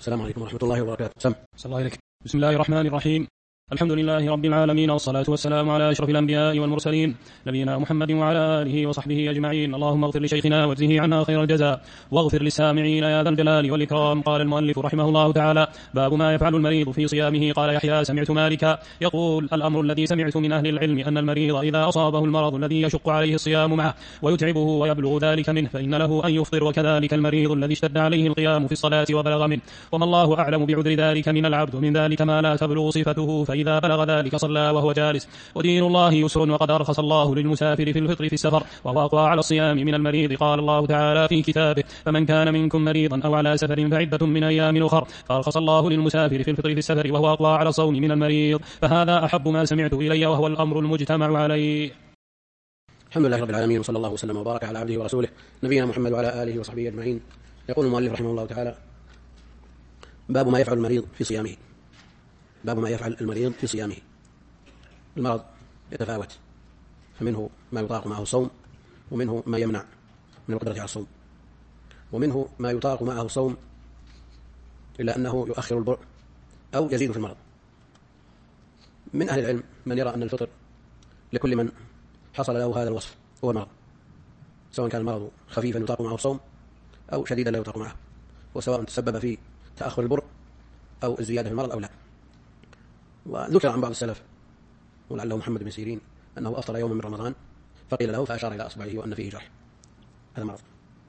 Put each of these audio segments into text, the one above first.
السلام عليكم ورحمة الله وبركاته. سم. صلى الله عليك. بسم الله الرحمن الرحيم. الحمد لله رب العالمين، والصلاة والسلام على أشرف الأنبياء والمرسلين نبينا محمد وعلى آله وصحبه أجمعين. اللهم اغفر لشيخنا واجزه عنا خير الجزاء، واغفر للسامعين يا ذا الجلال والإكرام. قال المؤلف رحمه الله تعالى: باب ما يفعل المريض في صيامه. قال يحيى: سمعت مالكا يقول: الأمر الذي سمعت من أهل العلم أن المريض إذا أصابه المرض الذي يشق عليه الصيام معه ويتعبه ويبلغ ذلك منه فإن له أن يفطر، وكذلك المريض الذي اشتد عليه القيام في الصلاة وبلغ منه، وما الله أعلم بعذر ذلك من العبد، ومن ذلك ما لا تبلغ صفته، فإذا بلغ ذلك صلى وهو جالس. ودين الله يسر، وقد أرخص الله للمسافر في الفطر في السفر، وهو أقوى على الصيام من المريض. قال الله تعالى في كتابه: فمن كان منكم مريضا أو على سفر فعدة من أيام أخر، فأرخص الله للمسافر في الفطر في السفر، وهو أقوى على الصوم من المريض. فهذا أحب ما سمعت إلي، وهو الأمر المجتمع عليه. الحمد لله رب العالمين، وصلى الله وسلم وبارك على عبده ورسوله نبينا محمد وعلى آله وصحبه أجمعين. يقول المؤلف رحمه الله تعالى: باب ما يفعل المريض في صيامه. باب ما يفعل المريض في صيامه. المرض يتفاوت، فمنه ما يطاق معه الصوم، ومنه ما يمنع من القدرة على الصوم، ومنه ما يطاق معه الصوم إلا أنه يؤخر البرء أو يزيد في المرض. من أهل العلم من يرى أن الفطر لكل من حصل له هذا الوصف هو المرض، سواء كان المرض خفيفا يطاق معه الصوم أو شديدا لا يطاق معه، وسواء تسبب في تأخر البرء أو الزيادة في المرض أو لا. وذكر عن بعض السلف ولعله محمد بن سيرين أنه أفطر يوما من رمضان فقيل له فأشار إلى أصبعه وأن فيه جرح، هذا مرض.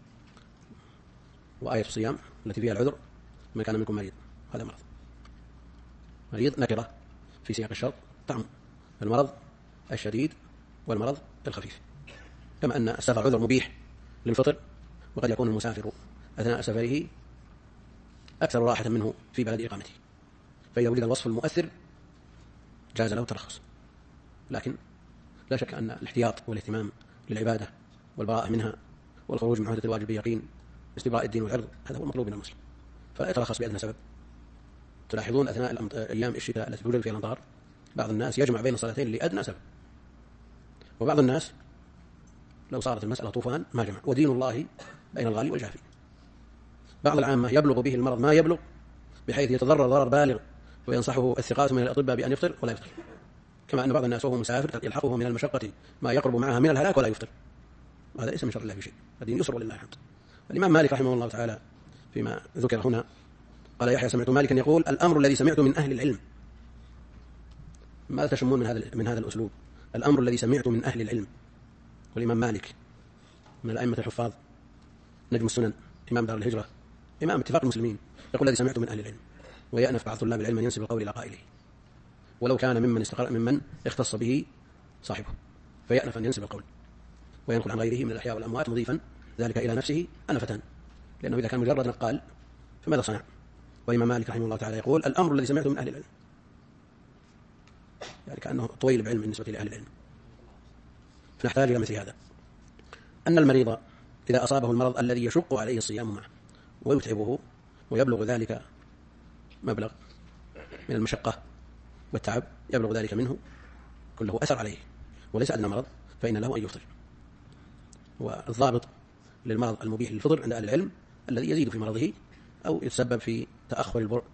وآية الصيام التي فيها العذر: من كان منكم مريض، هذا مرض. مريض نكرة في سياق الشرط تعم المرض الشديد والمرض الخفيف، كما أن السفر عذر مبيح للفطر، وقد يكون المسافر أثناء سفره أكثر راحة منه في بلد إقامته، فإذا وجد الوصف المؤثر جاز له الترخص. لكن لا شك أن الاحتياط والاهتمام للعبادة والبراءة منها والخروج من عهدة الواجب بيقين استبراء الدين والعرض، هذا هو المطلوب من المسلم، فلا يترخص بأدنى سبب. تلاحظون أثناء أيام الشتاء التي توجد فيها الأمطار بعض الناس يجمع بين الصلاتين لأدنى سبب، وبعض الناس لو صارت المسألة طوفان ما جمع، ودين الله بين الغالي والجافي. بعض العامة يبلغ به المرض ما يبلغ بحيث يتضرر ضرر بالغ وينصحه الثقات من الأطباء بأن يفطر ولا يفطر، كما أن بعض الناس وهو مسافر يلحقه من المشقة ما يقرب معها من الهلاك ولا يفطر. هذا ليس من شر الله في شيء، الدين يسر ولله الحمد. الإمام مالك رحمه الله تعالى فيما ذكر هنا قال يحيى: سمعت مالكا يقول: الأمر الذي سمعت من أهل العلم. ماذا تشمون من هذا الأسلوب؟ الأمر الذي سمعت من أهل العلم. والإمام مالك من الأئمة الحفاظ، نجم السنن، إمام دار الهجرة، إمام اتفاق المسلمين، يقول: الذي سمعت من أهل العلم. ويأنف بعض طلاب العلم أن ينسب القول إلى قائله، ولو كان ممن اختص به صاحبه، فيأنف أن ينسب القول وينقل عن غيره من الأحياء والأموات مضيفا ذلك إلى نفسه أنفتان، لأنه إذا كان مجرد نقال فماذا صنع؟ والإمام مالك رحمه الله تعالى يقول: الأمر الذي سمعته من أهل العلم، يعني كأنه طويل بعلم بالنسبة لأهل العلم. فنحتاج إلى مثل هذا، أن المريض إذا أصابه المرض الذي يشق عليه الصيام معه ويتعبه ويبلغ ذلك مبلغ من المشقة والتعب، يبلغ ذلك منه كله أثر عليه وليس أدنى مرض، فإن له أن يفطر. والضابط للمرض المبيح للفطر عند أهل العلم الذي يزيد في مرضه أو يتسبب في تأخر البرء.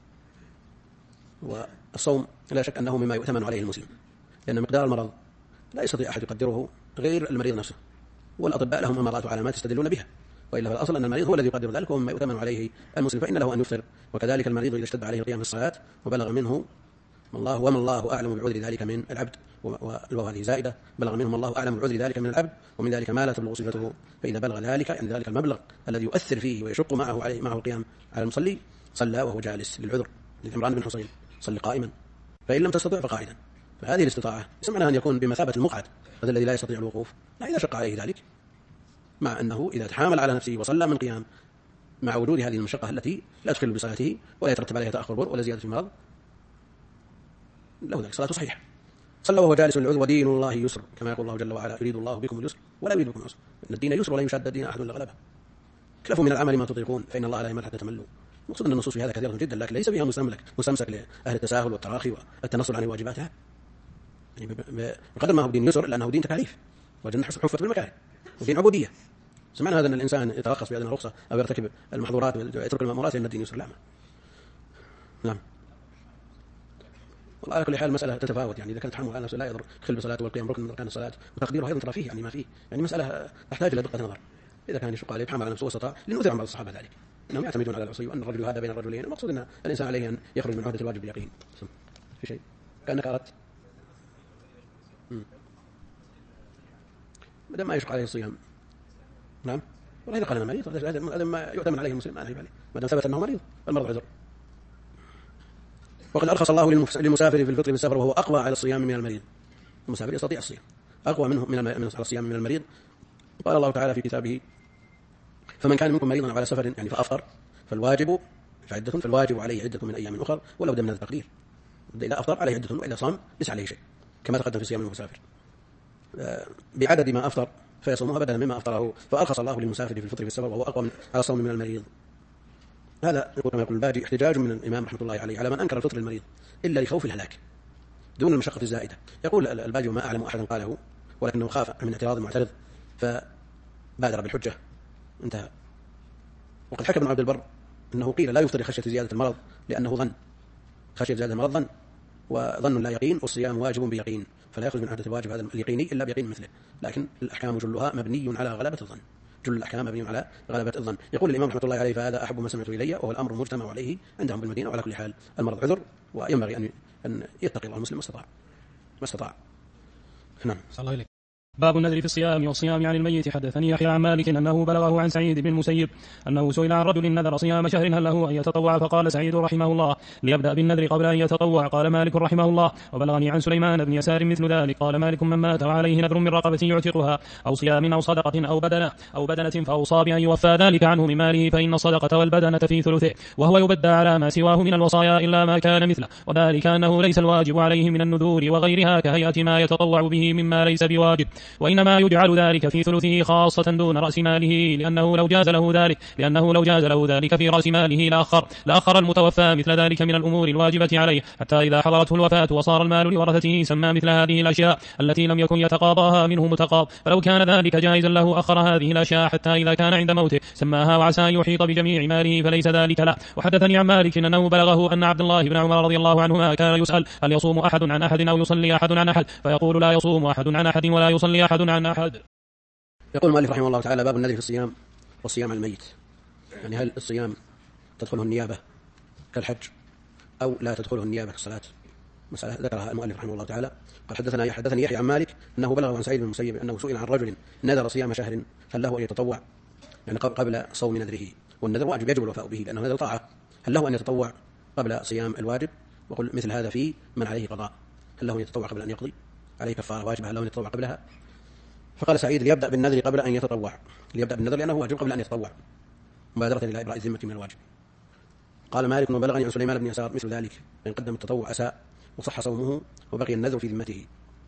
والصوم لا شك أنه مما يؤتمن عليه المسلم، لأن مقدار المرض لا يستطيع أحد يقدره غير المريض نفسه، والأطباء لهم أمارات وعلامات يستدلون بها، وإلا فالأصل أن المريض هو الذي يقدر ذلك، ومما يؤتمن عليه المسلم فإن له أن يفطر. وكذلك المريض إذا اشتد عليه القيام في الصلاة وبلغ منه وما الله أعلم بعذر ذلك من العبد، وهذه زائدة، بلغ منهم الله أعلم بعذر ذلك من العبد، ومن ذلك ما لا تبلغ صفته، فإذا بلغ ذلك يعني ذلك المبلغ الذي يؤثر فيه ويشق معه القيام على المصلي، صلى وهو جالس للعذر. لعمران بن حصين: صل قائما فإن لم تستطع فقاعدا. فهذه الاستطاعة سمعناها أن يكون بمثابة المقعد، هذا الذي لا يستطيع الوقوف، لا إذا شق عليه ذلك، مع أنه إذا تحامل على نفسه وصلى من قيام مع وجود هذه المشقة التي لا تخل بصلاته ولا يترتب عليها تأخر برء ولا زيادة في المرض، له ذلك صلاته صحيحة. صلى وهو جالس للعذر، ودين الله يسر، كما يقول الله جل وعلا: يريد الله بكم اليسر ولا يريد بكم العسر، إن الدين يسر ولا يشاد الدين أحد إلا غلبه، كلفوا من العمل ما تطيقون فإن الله لا يمل حتى تملوا. مقصود أن النصوص في هذا كثيرة جدا، لكن ليس فيها مستمسك لأهل التساهل والتراخي والتنصل عن واجباتها، يعني بقدر ما هو دين يسر لأنه دين تكاليف، والجنة حفت بالمكاره، ودين عبودية. سمعنا هذا أن الإنسان يترخص بأدنى رخصة أو يرتكب المحظورات ويترك المأمورات لأن الدين يسر، لا. نعم. والله على كل حال المسألة تتفاوت، يعني إذا كانت تحمل على نفسه لا يضر خل بصلاة والقيام ركن من أركان الصلاة وتقديره أيضا ترى فيه يعني ما فيه، يعني مسألة تحتاج إلى دقة نظر. إذا كان يشق عليه يتحمل على نفسه واستطاع، لأنه أثر عن بعض الصحابة ذلك أنهم يعتمدون على العصي وأن الرجل هذا بين الرجلين، المقصود أن الإنسان عليه أن يخرج من عهدة الواجب باليقين. في شيء كأنك أردت ما دام ما يشق عليه الصيام. نعم. والله إذا قال أنا مريض هذا ما يؤتمن عليه المسلم، ما عليه ما دام ثبت أنه مريض المرض عذر. وقد أرخص الله للمسافر في الفطر بالسفر وهو أقوى على الصيام من المريض. المسافر يستطيع الصيام أقوى منه على الصيام من المريض. قال الله تعالى في كتابه: فمن كان منكم مريضا على سفر يعني فأفطر فالواجب عليه عدة من أيام أخر، ولا بد من هذا التقدير. إذا أفطر عليه عدة وإذا صام ليس عليه شيء، كما تقدم في صيام المسافر بعدد ما أفطر فيصومها بدلا مما أفطره. فأرخص الله للمسافر في الفطر في السفر وهو أقوى على الصوم من المريض. هذا كما يقول الباجي احتجاج من الإمام رحمة الله عليه على من أنكر الفطر المريض إلا لخوف الهلاك دون المشقة الزائدة. يقول الباجي: وما أعلم أحدا قاله ولكنه خاف من اعتراض المعترض فبادر بالحجة، انتهى. وقد حكى ابن عبد البر أنه قيل لا يفطر خشية زيادة المرض لأنه ظن، خشية زيادة المرض ظن، وظن لا يقين، والصيام واجب بيقين، فلا يخرج من عهدة الواجب هذا اليقيني إلا بيقين مثله. لكن الأحكام جلها مبني على غلبة الظن، جل الأحكام مبني على غلبة الظن. يقول الإمام رحمة الله عليه: فهذا أحب ما سمعت إلي، وهو الأمر مجتمع عليه عندهم بالمدينة. وعلى كل حال المرض عذر، وينبغي أن يتقي الله المسلم ما استطاع. نعم. صلى الله عليه. باب النذر في الصيام والصيام عن الميت. حدثني يحيى عن مالك أنه بلغه عن سعيد بن المسيب أنه سئل عن رجل نذر صيام شهر هل له أن يتطوع، فقال سعيد رحمه الله: ليبدأ بالنذر قبل أن يتطوع. قال مالك رحمه الله: وبلغني عن سليمان بن يسار مثل ذلك. قال مالك: من مات وعليه نذر من رقبة يعتقها أو صيام أو صدقة أو بدنة فأوصى بأن يوفى ذلك عنه من ماله، فإن الصدقة والبدنة في ثلثه، وهو يبدى على ما سواه من الوصايا إلا ما كان مثله، وذلك أنه ليس الواجب عليه من النذور وغيرها كهيئة ما يتطوع به مما ليس بواجب، وإنما يجعل ذلك في ثلثه خاصة دون رأس ماله، لأنه لو جاز له ذلك في رأس ماله لأخر المتوفى مثل ذلك من الأمور الواجبة عليه حتى إذا حضرته الوفاة وصار المال لورثته سمى مثل هذه الأشياء التي لم يكن يتقاضاها منه متقاض. فلو كان ذلك جائزا له أخر هذه الأشياء حتى إذا كان عند موته سماها، وعسى أن يحيط بجميع ماله فليس ذلك له. وحدثني عن مالك أنه بلغه أن عبد الله بن عمر رضي الله عنهما كان يسأل: هل يصوم أحد عن أحد أو يصلي أحد عن أحد؟ فيقول: لا يصوم أحد عن أحد ولا يصلي أحد عن أحد. يقول المؤلف رحمه الله تعالى: باب النذر في الصيام والصيام على الميت. يعني هل الصيام تدخله النيابة كالحج أو لا تدخله النيابة كالصلاة؟ مسألة ذكرها المؤلف رحمه الله تعالى. قال: حدثني يحيى عن مالك أنه بلغ عن سعيد بن المسيب أنه سئل عن رجل نذر صيام شهر هل له أن يتطوع، يعني قبل صوم نذره، والنذر واجب يجب الوفاء به لأنه نذر طاعة، هل له أن يتطوع قبل صيام الواجب؟ وقل مثل هذا في من عليه قضاء، هل له أن يتطوع قبل أن يقضي عليه كفارة واجبة، هل له أن يتطوع قبلها؟ فقال سعيد: ليبدأ بالنذر قبل أن يتطوع، ليبدأ بالنذر لأنه واجب قبل أن يتطوع مبادرة إلى إبراء الذمة من الواجب. قال مالك: وبلغني عن سليمان بن يسار مثل ذلك، إن قدم التطوع أساء وصح صومه وبقي النذر في ذمته.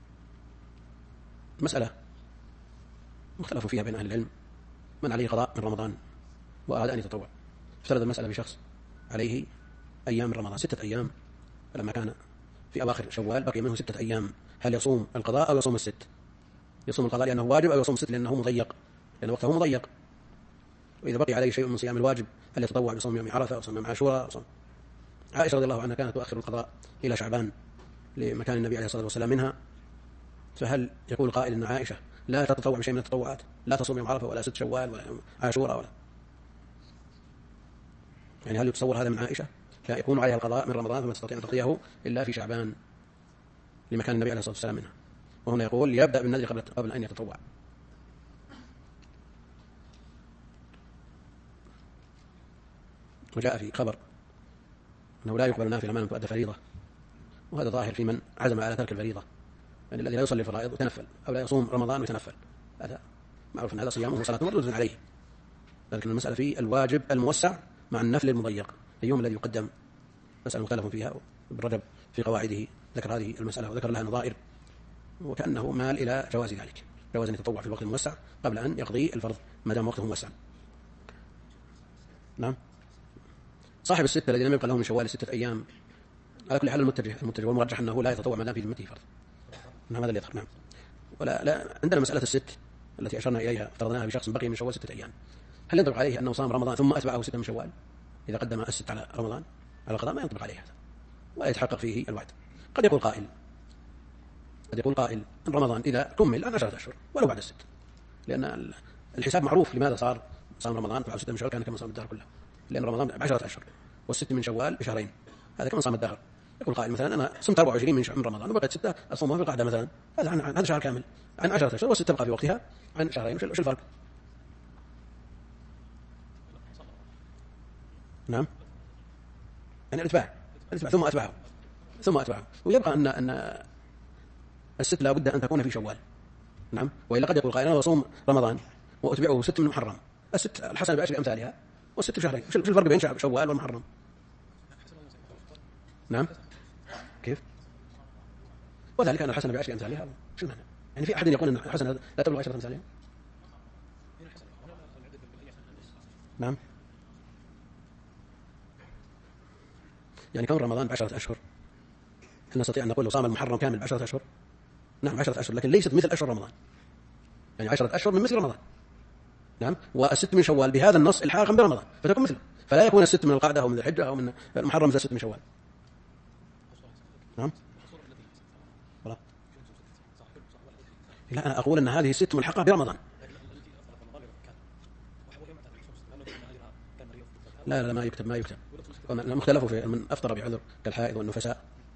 مسألة مختلف فيها بين أهل العلم. من عليه قضاء من رمضان وأراد أن يتطوع، افترض المسألة بشخص عليه أيام من رمضان 6 أيام، فلما كان في أواخر شوال بقي منه 6 أيام، هل يصوم القضاء أو يصوم الست؟ يصوم القضاء لأنه واجب، أو يصوم الست لأنه مضيق، لأن وقته مضيق. وإذا بقي عليه شيء من صيام الواجب هل يتطوع بصوم يوم عرفة أو صوم يوم عاشوراء؟ عائشة رضي الله عنها كانت تؤخر القضاء إلى شعبان لمكان النبي عليه الصلاة والسلام منها، فهل يقول قائل أن عائشة لا تتطوع بشيء من التطوعات، لا تصوم يوم عرفة ولا 6 شوال ولا يوم عاشوراء ولا، يعني هل يتصور هذا من عائشة؟ لا، يكون عليها القضاء من رمضان فما تستطيع أن تقضيه إلا في شعبان لمكان النبي عليه الصلاة والسلام منها. وهنا يقول: يبدأ بالنذر قبل أن يتطوع. وجاء في خبر أنه لا يقبل نافلة ما لم تؤدى فريضة، وهذا ظاهر في من عزم على ترك الفريضة، يعني الذي لا يصلي الفرائض ويتنفل، أو لا يصوم رمضان ويتنفل، هذا معروف أن هذا صيامه وصلاة مردود عليه. لكن المسألة في الواجب الموسع مع النفل المضيق، اليوم الذي يقدم مسألة مختلف فيها، ابن رجب في قواعده ذكر هذه المسألة وذكر لها نظائر، وكأنه مال إلى جواز ذلك، جواز أن يتطوع في الوقت الموسع قبل أن يقضي الفرض ما دام وقته موسع. نعم. صاحب الستة الذي لم يبقى له من شوال 6 أيام، على كل حال المتجه والمرجح أنه لا يتطوع ما دام في ذمته فرض. نعم، هذا اللي يظهر. نعم. لا عندنا مسألة الست التي أشرنا إليها، افترضناها بشخص بقي من شوال 6 أيام، هل ينطبق عليه أنه صام رمضان ثم أتبعه 6 من شوال إذا قدم الست على رمضان على القضاء ما ينطبق عليه هذا ويتحقق فيه الوعد. قد يقول قائل أن رمضان إذا كمل عن 10 أشهر ولو بعد 6، لأن الحساب معروف. لماذا صار رمضان بعد 6 من شوال كان كما صام الدهر كله؟ لأن رمضان ب10 أشهر والست من شوال بشهرين، هذا كما صام الدهر. يقول قائل مثلا أنا صمت 24 من رمضان وبقيت 6 أصومها في القعدة مثلا، هذا شهر كامل عن 10 أشهر والست تبقى في وقتها عن شهرين، وش الفرق؟ نعم، يعني الاتباع ثم أتبعه ويبقى أن الست لا بد أن تكون في شوال. نعم، وإلا قد يقول قائل أنا أصوم رمضان وأتبعه 6 من محرم، الست الحسنة ب10 أمثالها والست بشهرين، وش الفرق بين شوال والمحرم؟ نعم، كيف؟ وذلك أن الحسنة ب10 أمثالها، شو المعنى؟ يعني في أحد يقول أن الحسنة لا تبلغ 10 أمثالها؟ نعم، يعني كون رمضان ب10 أشهر هل نستطيع أن نقول لو صام المحرم كامل ب10 أشهر؟ نعم 10 أشهر، لكن ليست مثل أشهر رمضان، يعني 10 أشهر من مثل رمضان. نعم، والست من شوال بهذا النص الحاقا برمضان فتكون مثله، فلا يكون الست من القعدة أو من الحجة أو من المحرم مثل 6 من شوال. نعم، لا أنا أقول أن هذه الست ملحقة برمضان. لا ما يكتب مختلفوا في من أفطر بعذر كالحائض والنفساء،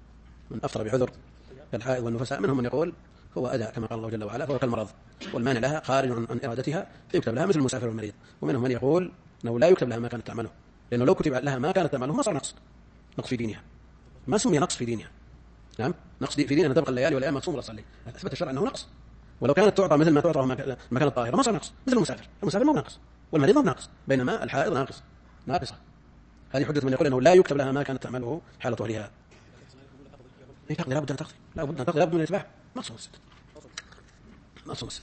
منهم من يقول هو أداء كما قال الله جل وعلا فهو كالمرض والمانع لها خارج عن إرادتها فيكتب لها مثل المسافر والمريض. ومنهم من يقول أنه لا يكتب لها ما كانت تعمله، لأنه لو كتب لها ما كانت تعمله ما صار نقص في دينها، ما سمي نقص في دينها. نعم، نقص في دينها أن تبقى الليالي والأيام ما تصوم ولا تصلي، أثبت الشرع أنه نقص. ولو كانت تعطى مثل ما تعطى ما كانت طاهرة ما صار نقص، مثل المسافر ما ناقص والمريض ما ناقص، بينما الحائض ناقصة. هذه حجة من يقول أنه لا يكتب لها ما كانت تعمله حال طهرها. لا بد أن تقضي، لا بد من الإتباع، ما تصوم الست.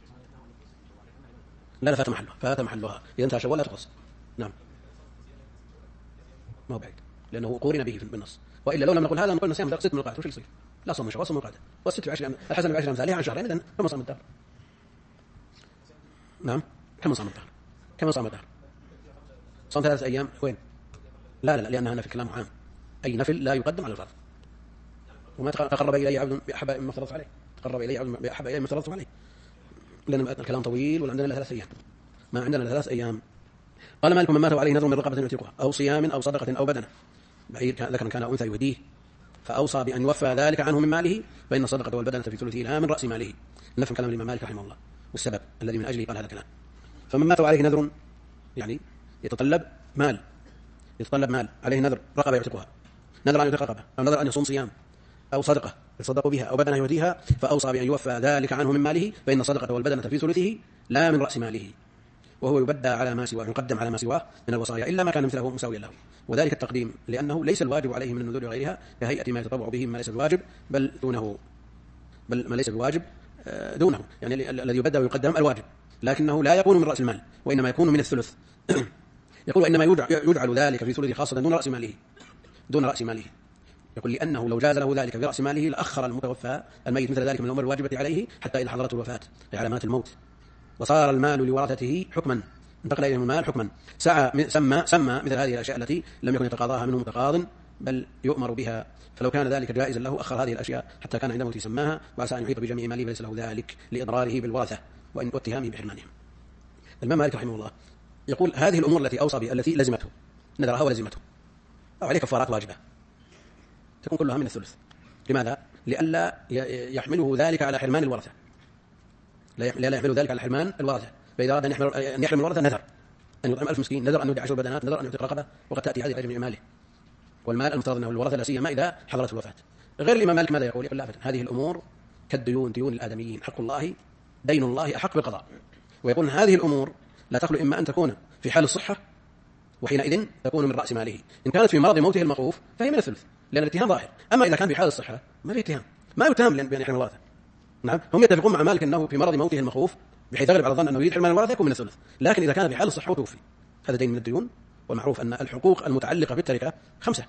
لا فات محلها إذا انتهى شوال لا تقص. نعم، ما هو بعيد لأنه قورن به بالنص، وإلا لو لم نقول هذا نقول نصيام 6 من القعدة وش يصير؟ لا صوم شوال، صوم القعدة، والست ب10 الحسنة ب10 أمثالها عن شهرين، إذن كما صام الدهر. نعم، كما صام الدهر صام 3 أيام وين؟ لا لأنها نفل، كلام عام، أي نفل لا يقدم على الفرض. وما تقرب إلي عبد بأحب مما افترضت عليه، لأن الكلام طويل وعندنا إلا 3 أيام، ما عندنا إلا 3 أيام. قال مالك من مات عليه نذر من رقبة يعتقها أو صيام أو صدقة أو بدنة، بعير ذكر كان أنثى يوديه، فأوصى بأن يوفى ذلك عنه من ماله، فإن الصدقة والبدنة في ثلثه لا من رأس ماله. نفهم كلام الإمام مالك رحمه الله والسبب الذي من أجله قال هذا الكلام. فمن مات عليه نذر يعني يتطلب مال عليه نذر رقبة يعتقها، نذر أن يعتق رقبة أو نذر أن يصوم صيام أو صدقة يتصدق بها أو بدنة يهديها، فأوصى بأن يوفى ذلك عنه من ماله، فإن الصدقة والبدنة في ثلثه لا من رأس ماله، وهو يبدى على ما سواه، يقدم على ما سواه من الوصايا إلا ما كان مثله مساويا له، وذلك التقديم لأنه ليس الواجب عليه من النذور وغيرها كهيئة ما يتطوع به مما ليس الواجب بل ما ليس الواجب دونه، يعني الذي يبدى ويقدم الواجب، لكنه لا يكون من رأس المال وإنما يكون من الثلث. يقول إنما يجعل ذلك في ثلثه خاصة دون رأس ماله. يقول لأنه لو جاز له ذلك في رأس ماله لأخر المتوفى الميت مثل ذلك من الأمور الواجبة عليه حتى إذا حضرته الوفاة في علامات الموت، وصار المال لورثته حكما، انتقل إليهم المال حكما، سمى مثل هذه الأشياء التي لم يكن يتقاضاها منه متقاض بل يؤمر بها، فلو كان ذلك جائزا له أخر هذه الأشياء حتى كان عند موته سماها، وعسى أن يحيط بجميع ماله فليس له ذلك لإضراره بالورثة واتهامه بحرمانهم. الإمام مالك رحمه الله يقول هذه الأمور التي أوصى بها التي لزمته نذرها ولزمته أو عليه كفارات واجبة تكون كلها من الثلث. لماذا؟ لئلا يحمله ذلك على حرمان الورثة، لا يحمل ذلك على حرمان الورثة، فإذا أراد أن يحرم الورثة نذر أن يطعم 1000 مسكين، نذر أن يودع 10 بدنات، نذر أن يعتق رقبة، وقد تأتي هذه جميع ماله، والمال المفترض أنه الورثة لا سيما إذا حضرت الوفاة. غير الإمام مالك ماذا يقول؟ لا أبدا، هذه الأمور كالديون، ديون الآدميين، حق الله دين الله أحق بالقضاء، ويقول هذه الأمور لا تخلو إما أن تكون في حال الصحة وحينئذ تكون من رأس ماله، إن كانت في مرض موته المخوف فهي من الثلث لأن الاتهام ظاهر، أما إذا كان في حال الصحة ما في اتهام، ما يتهم بأن يحرم الورثة. نعم، هم يتفقون مع مالك أنه في مرض موته المخوف بحيث يغلب على الظن أنه يريد حرمان الورثة يكون من الثلث، لكن إذا كان في حال الصحة وتوفي هذا دين من الديون. والمعروف أن الحقوق المتعلقة بالتركة 5: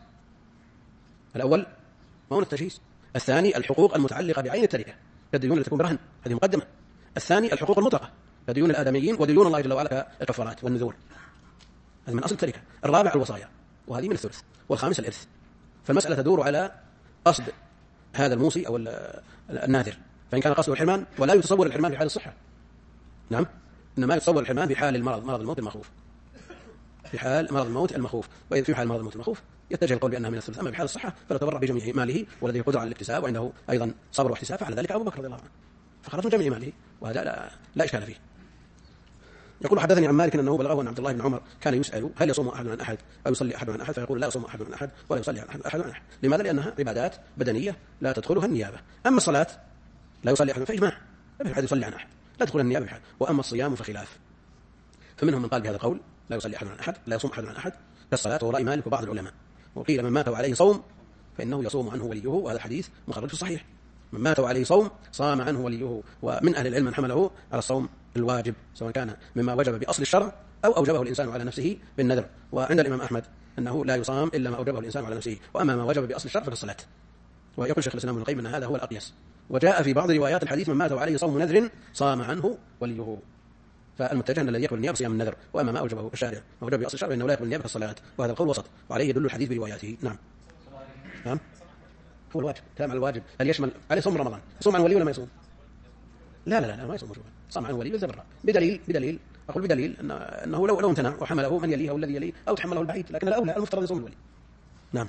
الأول مؤونة التجهيز، الثاني الحقوق المتعلقة بعين التركة كالديون التي تكون برهن هذه مقدمة، الثاني الحقوق المطلقة كديون الآدميين وديون الله جل وعلا كالكفارات والنذور، هذا من أصل التركة. الرابع الوصايا، وهذه من الثلث، والخامس الإرث. فالمسألة تدور على قصد هذا الموصي أو الناذر، فإن كان قصده الحرمان ولا يتصور الحرمان في حال الصحة، نعم، إنما يتصور الحرمان في حال المرض، مرض الموت المخوف، في حال مرض الموت المخوف. وإذا في حال مرض الموت المخوف يتجه القول بأنها من الثلث. أما في حال الصحة فلا تبرع بجميع ماله ولديه قدرة على الاكتساب وعنده أيضا صبر واحتساب، فعل ذلك أبو بكر رضي الله عنه فخرج من جميع ماله، وهذا لا إشكال فيه. يقول حدثني عن مالك أنه بلغه أن عبد الله بن عمر كان يسأل هل يصوم أحد عن أحد أو يصلي أحد عن أحد، فيقول لا يصوم أحد عن أحد ولا يصلي أحد عن أحد. لماذا؟ لأنها عبادات بدنية لا تدخلها النيابة. أما الصلاة لا يصلي أحد فإجماع، لا في أحد يصلي عن أحد، لا تدخل النيابة بحال. وأما الصيام فخلاف، فمنهم من قال بهذا القول لا يصلي أحد عن أحد، لا يصوم أحد عن أحد كالصلاة، ورأي مالك وبعض العلماء. وقيل من مات وعليه صوم فإنه يصوم عنه وليه، وهذا الحديث مخرج في الصحيح، من مات وعليه صوم صام عنه وليه. ومن أهل العلم من حمله على الصوم الواجب، سواء كان مما وجب بأصل الشرع أو أوجبه الإنسان على نفسه بالنذر. وعند الإمام أحمد أنه لا يصام إلا ما أوجبه الإنسان على نفسه، وأما ما وجب بأصل الشرع فكالصلاة. ويقول شيخ الإسلام ابن القيم أن هذا هو الأقيس. وجاء في بعض روايات الحديث من مات وعليه صوم نذر صام عنه وليه، فالمتجه الذي يقبل النيابة صيام النذر، وأما ما أوجبه الشارع ما وجب بأصل الشرع فإنه لا يقبل النيابة كالصلاة، وهذا القول وسط، وعليه يدل الحديث برواياته. نعم نعم، هو الواجب، كلام على الواجب. هل يشمل عليه صوم رمضان؟ يصوم عن ولي ولا ما يصوم؟ لا ما يصوم مشروعا، صام عن ولي بالزبرة بدليل أقول بدليل أنه لو امتنع وحمله من يليه أو الذي يليه أو تحمله البعيد، لكن الأولى المفترض يصوم الولي. نعم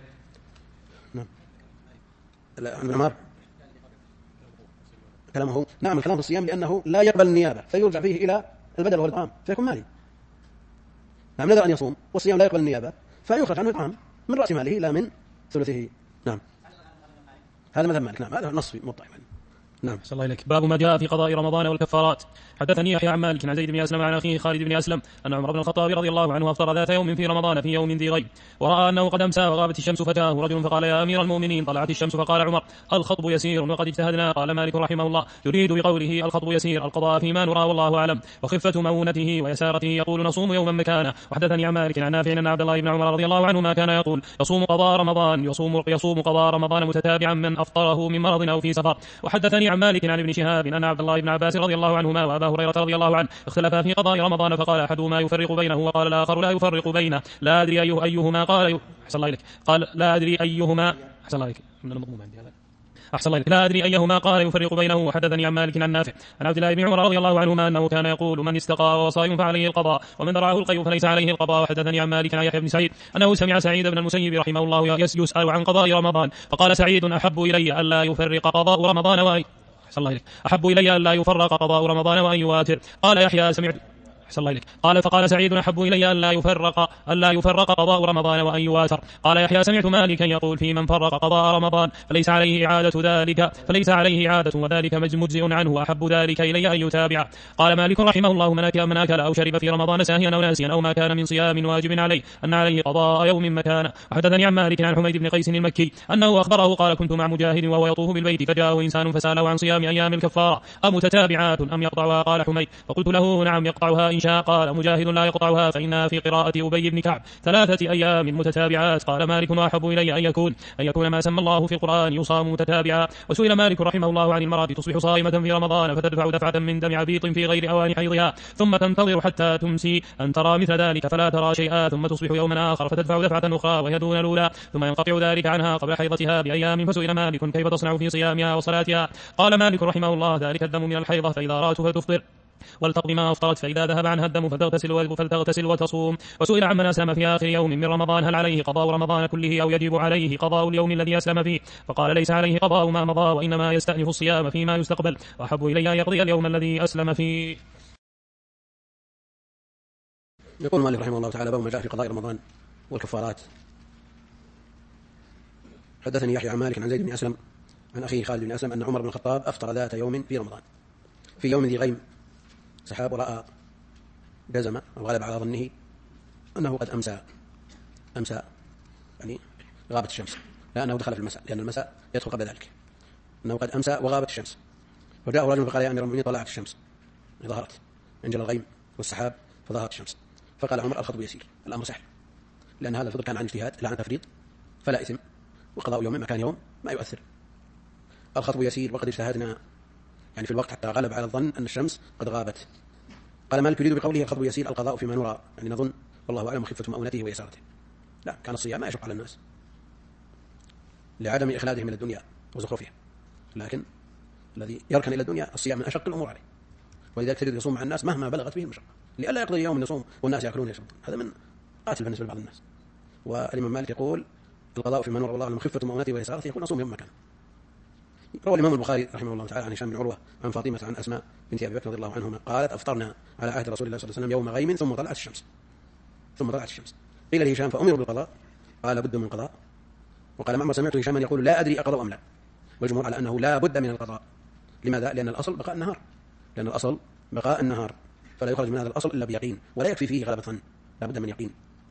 عن عمار كلامه، نعم الكلام في الصيام لأنه لا يقبل النيابة فيرجع فيه إلى البدل وهو الإطعام فيكون مالي. نعم نذر أن يصوم والصيام لا يقبل النيابة فيخرج عنه الإطعام من رأس ماله لا من ثلثه. نعم هذا مذهب مالك. نعم هذا نص في موطأ. نعم. صلى الله عليك. باب ما جاء في قضاء رمضان والكفارات. حدثني يحيى عن مالك عن زيد بن أسلم عن أخيه خالد بن أسلم أن عمر بن الخطاب رضي الله عنه أفطر ذات يوم في رمضان في يوم ذي غيب، ورأى أنه قد أمسى وغابت الشمس، فجاءه رجل فقال يا أمير المؤمنين طلعت الشمس، فقال عمر الخطب يسير وقد اجتهدنا. قال مالك رحمه الله يريد بقوله الخطب يسير القضاء فيما نرى والله أعلم، وخفة مؤونته ويسارته، يقول نصوم يوما مكانه. وحدثني عن مالك عن نافع أن عبد الله بن عمر رضي الله عنهما كان يقول يصوم قضاء رمضان يصوم قضاء رمضان متتابعا من أفطره من مرض أو في سفر. وحدثني عن مالك عن ابن شهاب أن عبد الله بن عباس رضي الله عنهما وأبا هريرة رضي الله عنه اختلفا في قضاء رمضان، فقال أحدهما يفرق بينه وقال الآخر لا يفرق بينه، لا أدري أيهما قال أحسن الله إليك قال لا أدري أيهما أحسن الله إليك من المضموم عندي هذا أحسن الله إليك لا أدري أيهما قال يفرق بينه. وحدثني عن مالك عن نافع عن عبد الله بن عمر رضي الله عنهما أنه كان يقول من استقى وصائم فعليه القضاء ومن درعه القيء فليس عليه القضاء. وحدثني عن مالك عن يحيى بن سعيد أنه سمع سعيد بن المسيب رحمه الله يسأل عن قضاء رمضان، فقال سعيد أحب إلي ألا يفرق قضاء رمضان الله إليك أحب إلي ألا يفرق قضاء رمضان وأن يواتر. قال يحيى سمعت الله إليك قال فقال سعيد أحب إلي ألا يفرق قضاء رمضان وأن يواتر. قال يحيى سمعت مالكا يقول في من فرق قضاء رمضان فليس عليه إعادة وذلك مجزئ عنه، وأحب ذلك إلي أن يتابع. قال مالك رحمه الله من أكل أو شرب في رمضان ساهيا أو ناسيا أو ما كان من صيام واجب عليه أن عليه قضاء يوم مكانه. وحدثني عن مالك عن حميد بن قيس المكي أنه أخبره قال كنت مع مجاهد وهو يطوف بالبيت فجاءه إنسان فسأله عن صيام أيام الكفارة أمتتابعات أم يقطعها؟ قال حميد فقلت له نعم يقطعها إن شاء. قال مجاهد لا يقطعها فإنها في قراءة أبي بن كعب 3 أيام متتابعات. قال مالك وأحب إلي أن يكون ما سمى الله في القرآن يصام متتابعا. وسئل مالك رحمه الله عن المرأة تصبح صائمة في رمضان فتدفع دفعة من دم عبيط في غير أوان حيضها ثم تنتظر حتى تمسي أن ترى مثل ذلك فلا ترى شيئا، ثم تصبح يوما آخر فتدفع دفعة أخرى وهي دون الأولى ثم ينقطع ذلك عنها قبل حيضتها بأيام. فسئل مالك كيف تصنع في صيامها وصلاتها؟ قال مالك رحمه الله ذلك الدم من الحيضة فإذا رأت فتفطر ولتقضي ما أفطرت، فإذا ذهب عنها الدم فلتغتسل وتصوم. وسئل عمن أسلم في آخر يوم من رمضان هل عليه قضاء رمضان كله أو يجب عليه قضاء اليوم الذي أسلم فيه؟ فقال ليس عليه قضاء ما مضى وإنما يستأنف الصيام فيما يستقبل، وأحب إلي أن يقضي اليوم الذي أسلم فيه. يقول مالك رحمه الله تعالى باب ما جاء في قضاء رمضان والكفارات. حدثني يحيى عن مالك عن زيد بن أسلم عن أخيه خالد بن أسلم أن عمر بن الخطاب أفطر ذات يوم في رمضان في يوم ذي غيم سحاب، ورأى جزم وغلب على ظنه أنه قد أمسى يعني غابت الشمس، لأنه دخل في المساء، لأن المساء يدخل قبل ذلك، أنه قد أمسى وغابت الشمس. وجاء رجل فقال يا أمير المؤمنين طلعت الشمس، ظهرت انجل الغيم والسحاب فظهرت الشمس. فقال عمر الخطب يسير، الأمر سهل، لأن هذا الفضل كان عن اجتهاد لا عن تفريط فلا إثم، وقضاء يوم مكان يوم ما يؤثر. الخطب يسير وقد اجتهدنا يعني في الوقت حتى غلب على الظن أن الشمس قد غابت. قال مالك يريد بقوله الخطب يسير القضاء فيما نرى يعني نظن والله أعلم خفة مؤونته ويسارته. لا، كان الصيام ما يشق على الناس لعدم إخلادهم من الدنيا وزخرفها، لكن الذي يركن إلى الدنيا الصيام من أشق الأمور عليه، ولذلك تجد يصوم مع الناس مهما بلغت به المشقة، لئلا يقضي يوم يصوم والناس يأكلون ويشربون. هذا من قاتل بالنسبة لبعض الناس. والإمام مالك يقول القضاء في من ورع الله لمن خفة مؤونته ويسارته يقول نصوم يوم مكان. روى الإمام البخاري رحمه الله تعالى عن هشام بن عروة عن فاطمة عن أسماء بنت أبي بكر رضي الله عنهما قالت أفطرنا على عهد رسول الله صلى الله عليه وسلم يوم غيم ثم طلعت الشمس. قيل لهشام فأمروا بالقضاء قال بد من قضاء. وقال معمر سمعت هشاما يقول لا أدري أقضى أم لا، والجمهور على أنه لا بد من القضاء. لماذا؟ لأن الأصل بقاء النهار، فلا يخرج من هذا الأصل إلا بيقين، ولا يكفي فيه غلبة ظن، لا بد من يقين.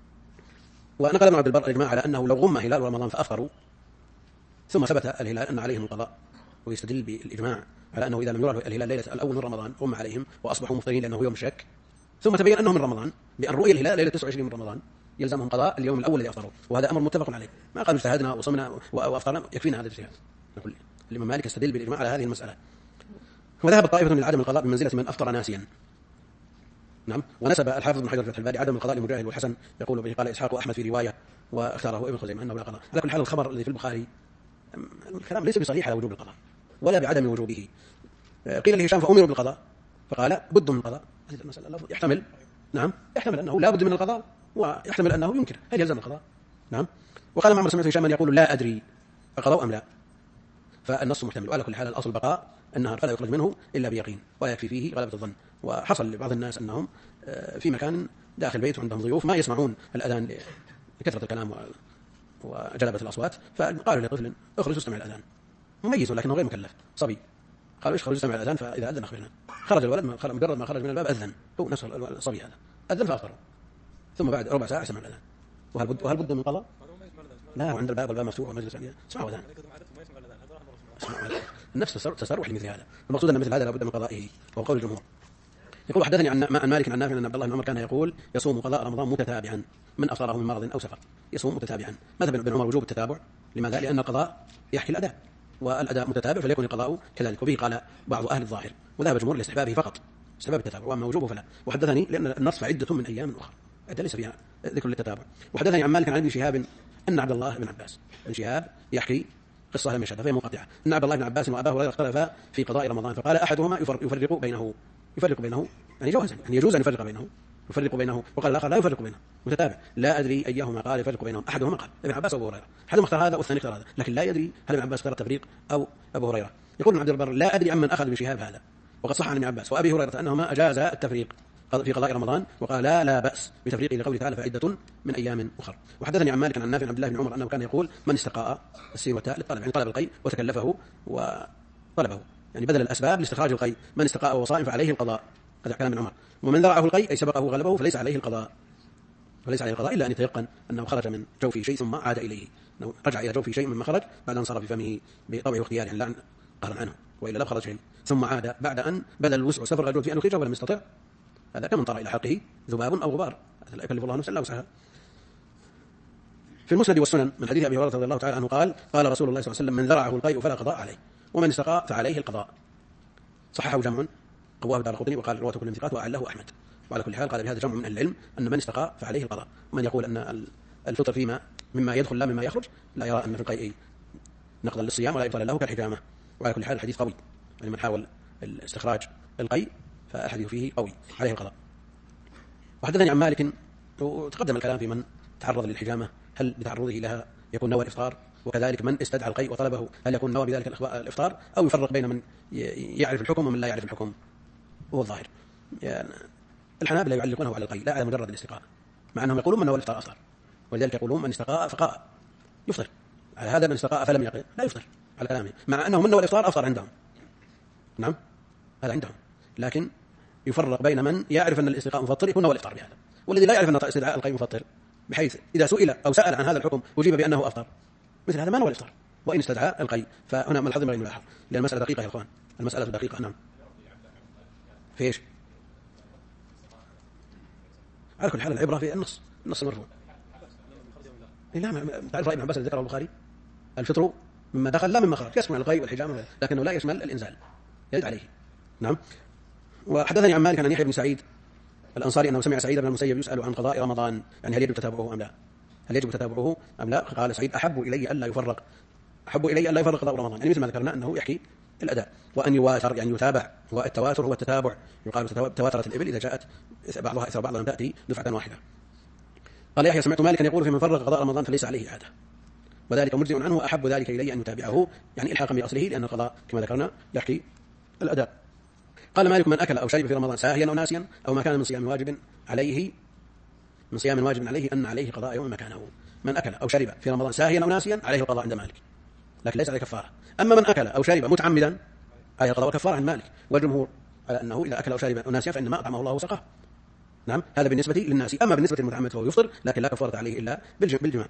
ونقل ابن عبد البر الإجماع على أنه لو غم هلال رمضان فأفطروا ثم ثبت الهلال أن عليهم القضاء، ويستدل بالإجماع على أنه إذا لم يرى الهلال ليلة الأول من رمضان غم عليهم وأصبحوا مفطرين لأنه يوم الشك، ثم تبين أنه من رمضان بأن رؤي الهلال ليلة 29 من رمضان، يلزمهم قضاء اليوم الأول الذي أفطروا، وهذا أمر متفق عليه. ما قالوا اجتهدنا وصمنا وأفطرنا، يكفينا هذا الاجتهاد. نقول الإمام مالك يستدل بالإجماع على هذه المسألة. وذهب طائفة من عدم القضاء بمنزلة من أفطر ناسيا. نعم. ونسب الحافظ بن حجر في فتح الباري عدم القضاء لمجاهد والحسن، يقول به قال إسحاق وأحمد في رواية واختاره ابن خزيمة أنه لا قضاء. على كل حال الخبر الذي في البخاري الكلام ليس بصريح على وجوب القضاء ولا بعدم وجوبه. قيل لهشام فأمروا بالقضاء فقال بد من القضاء. هذه المسألة يحتمل، نعم، يحتمل أنه لا بد من القضاء ويحتمل أنه ينكر هل يلزم القضاء. نعم. وقال معمر سمعت هشاما يقول لا أدري أقضوا أم لا، فالنص محتمل. وعلى كل حال الأصل بقاء النهار فلا يخرج منه إلا بيقين، ولا يكفي فيه غلبة الظن. وحصل لبعض الناس أنهم في مكان داخل بيت عندهم ضيوف ما يسمعون الأذان لكثرة الكلام وجلبة الأصوات، فقالوا لطفل اخرج استمع الأذان، مميز لكنه غير مكلف، صبي، قالوا ايش خرج استمع الأذان، فإذا أذن أخبرنا. خرج الولد مجرد ما خرج من الباب أذن، هو نفس الصبي هذا أذن فأفطروا، ثم بعد ربع ساعة سمع الأذان. وهل بد من قضاء؟ لا، عند الباب والباب مفتوح والمجلس اسمعوا أذان. نفس تسرح لمثل هذا. المقصود أن مثل هذا لا بد من قضائه، وهو قول الجمهور. يقول حدثني عن مالك عن نافع أن عبد الله بن عمر كان يقول يصوم قضاء رمضان متتابعا من أفطره من مرض أو سفر، يصوم متتابعا. ماذا ابن عمر وجوب التتابع؟ لماذا؟ لأن القضاء يحكي الأداء، والأداء متتابع فليكن القضاء كذلك. وبه قال بعض أهل الظاهر، وذهب الجمهور لاستحبابه فقط، استحباب التتابع، وأما وجوبه فلا. وحدثني لأن النص عدة من أيام أخرى، عدة ليس فيها ذكر للتتابع. وحدثني عن مالك عن ابن شهاب أن عبد الله بن عباس، ابن شهاب يحكي قصة لم يشهدها فهي منقطعة، أن عبد الله بن عباس وأباه هريرة اختلفا في قضاء رمضان، فقال أحدهما يفرق بينه يعني جوازا، يعني يجوز أن يفرق بينه، وقال الآخر لا يفرق بينه، متتابع. لا أدري أيهما قال يفرق بينهم، أحدهما قال ابن عباس وأبو هريرة، أحدهما اختار هذا والثاني اختار هذا، لكن لا يدري هل ابن عباس اختار التفريق أو أبو هريرة. يقول ابن عبد البر لا أدري عمن أخذ بشهاب هذا، وقد صح عن ابن عباس وأبي هريرة أنهما أجاز التفريق في قضاء رمضان، وقال لا بأس بتفريقه لقوله تعالى فعدة من أيام أخرى. وحدثني عن مالك عن نافع عن عبد الله بن عمر أنه كان يقول من استقاء السين والتاء للطلب، يعني طلب القيء وتكلفه وطلبه، يعني بدل الأسباب لاستخراج القيء، من استقاء وصائم فعليه القضاء، هذا كلام ابن عمر. ومن ذرعه القيء أي سبقه وغلبه فليس عليه القضاء إلا أن يتيقن أنه خرج من جوفه شيء ثم عاد إليه، أنه رجع إلى جوفه شيء مما خرج بعد أن صار في فمه بطبعه واختياره لا قهرا عنه، وإلا لا خرج شيء، ثم عاد بعد أن بذل الوسع سفر الجهد في أن يخرجه ولم يستطع، هذا كمن طرأ إلى حلقه ذباب أو غبار، لا يكلف الله نفسا إلا وسعها. في المسند والسنن من حديث أبي هريرة رضي الله تعالى عنه قال رسول الله صلى الله عليه وسلم من ذرعه القيء فلا قضاء عليه، ومن استقاء فعليه القضاء. صححه جمع قواه الدارقطني وقال رواته كل ثقات وأعله أحمد. وعلى كل حال قال بهذا جمع من العلم أن من استقاء فعليه القضاء، ومن يقول أن الفطر فيما مما يدخل لا مما يخرج لا يرى أن في القيء نقضا للصيام ولا إبطالا له كالحجامة. وعلى كل حال الحديث قوي، يعني من حاول الاستخراج القيء فالحديث فيه قوي عليه القضاء. وحدثني عن مالك، وتقدم الكلام في من تعرض للحجامة هل بتعرضه لها يكون نوى الإفطار، وكذلك من استدعى القيء وطلبه هل يكون نوى بذلك الإفطار، أو يفرق بين من يعرف الحكم ومن لا يعرف الحكم. هو الظاهر يعني الحنابلة يعلقونه على القيء لا على مجرد الاستقاء، مع أنهم يقولون من نوى الإفطار أفطر، ولذلك يقولون من استقاء فقاء يفطر، على هذا من استقاء فلم يقل لا يفطر على كلامه، مع أنه من نوى الإفطار أفطر عندهم. نعم هذا عندهم، لكن يفرق بين من يعرف أن الاستقاء مفطر يكون نوى الإفطار بهذا، والذي لا يعرف أن استدعاء القيء مفطر، بحيث إذا سئل أو سأل عن هذا الحكم وجيب بأنه أفطر، مثل هذا ما نوى الإفطار وإن استدعى القيء. فهنا من الحظ ما ينلاحظ، لأن المسألة دقيقة يا إخوان، المسألة دقيقة. نعم في إيش؟ على كل حال العبرة في النص المرفوع. نعم تعرف رأي ابن عباس الذي ذكره البخاري الفطر مما دخل لا مما خرج، يشمل القيء والحجامة لكنه لا يشمل الإنزال، يرد عليه. نعم. وحدثني عن مالك عن يحيى بن سعيد الأنصاري أنه سمع سعيد بن المسيب يسأل عن قضاء رمضان، يعني هل يجب تتابعه أم لا، هل يجب تتابعه أم لا؟ قال سعيد أحب إلي ألا يفرق قضاء رمضان، يعني مثل ما ذكرنا أنه يحكي الأداء، وأن يواتر يعني يتابع، والتواتر هو التتابع، يقال تواترت الإبل إذا جاءت بعضها إثر بعض لم تأتي دفعة واحدة. قال يحيى سمعت مالكا يقول في من فرق قضاء رمضان فليس عليه إعادة، وذلك مجزئ عنه وأحب ذلك إلي أن يتابعه، يعني إلحاقا بأصله، لأن القضاء كما ذكرنا يحكي الأداء. قال مالك من أكل أو شرب في رمضان ساهيا أو ناسيا أو ما كان من صيام واجب عليه أن عليه قضاء يوم مكانه. من أكل أو شرب في رمضان ساهيا أو ناسيا عليه القضاء عند مالك، لكن ليس عليه كفارة. أما من أكل أو شرب متعمدا عليه القضاء والكفارة عند مالك، والجمهور على أنه إذا أكل أو شرب أو ناسيا فإنما أطعمه الله وسقاه. نعم، هذا بالنسبة للناس. أما بالنسبة للمتعمد فهو يفطر، لكن لا كفارة عليه إلا بالجماع.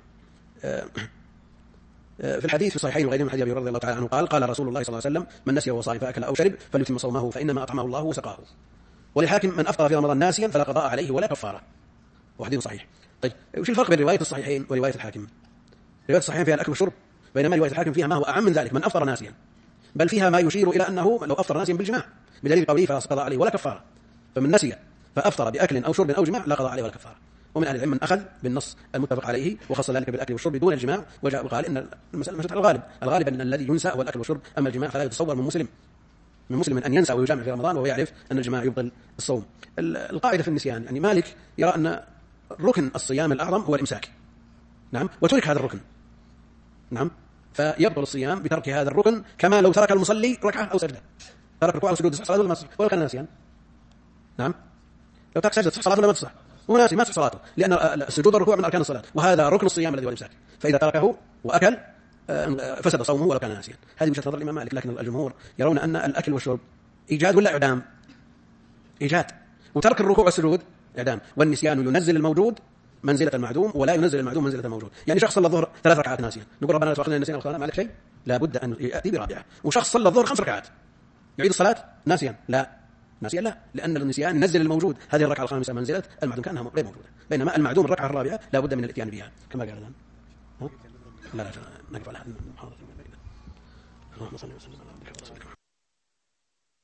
في الحديث في الصحيحين وغيرهم حديث أبي رضي الله تعالى عنه قال رسول الله صلى الله عليه وسلم من نسي وهو صائم فأكل أو شرب فليتم صومه فإنما أطعمه الله وسقاه. وللحاكم من أفطر في رمضان ناسيا فلا قضاء عليه ولا كفارة، وحديث صحيح. طيب وش الفرق بين رواية الصحيحين ورواية الحاكم؟ رواية الصحيحين فيها الأكل والشرب، بينما رواية الحاكم فيها ما هو أعم من ذلك، من أفطر ناسيا، بل فيها ما يشير إلى أنه لو أفطر ناسيا بالجماع، بدليل قوله فلا قضاء عليه ولا كفارة. فمن نسي فأفطر بأكل أو شرب أو جماع لا قضاء عليه ولا كفارة. ومن أهل العلم من أخذ بالنص المتفق عليه وخص ذلك بالأكل والشرب دون الجماع، وجاء وقال إن المسألة على الغالب أن الذي ينسى هو الأكل والشرب، أما الجماع فلا يتصور من مسلم أن ينسى ويجامع في رمضان وهو يعرف أن الجماع يبطل الصوم. القاعدة في النسيان، يعني مالك يرى أن ركن الصيام الأعظم هو الإمساك، نعم، وترك هذا الركن، نعم، فيبطل الصيام بترك هذا الركن، كما لو ترك المصلي ركعة أو سجدة، ترك ركوع أو سجود صلاة ولا ما تصح، ولا كان ناسيا، نعم، لو ترك سجدة تصح صلاة ولا ما تصح، هو ناسي ما تصح صلاته، لأن السجود والركوع من أركان الصلاة، وهذا ركن الصيام الذي هو الإمساك، فإذا تركه وأكل فسد صومه ولو كان ناسيا. هذه وجهة نظر الإمام مالك، لكن الجمهور يرون أن الأكل والشرب إيجاد ولا إعدام؟ إيجاد، وترك الركوع والسجود إعدام، والنسيان ينزل الموجود منزلة المعدوم ولا ينزل المعدوم منزلة الموجود. يعني شخص صلى الظهر 3 ركعات ناسيا، نقول ربنا لا تؤاخذنا إن نسينا أو ما عليك شيء، لا بد أن يأتي برابعة. وشخص صلى الظهر 5 ركعات يعيد الصلاة ناسيا، لا، لأن النسيان ينزل الموجود، هذه الركعة الخامسة منزلة المعدوم كأنها غير موجودة، بينما المعدوم الركعة الرابعة لا بد من الاتيان بها كما قال الآن. لا نقف على المحاضرة. اللهم صل وسلم على عبدك ورسولك.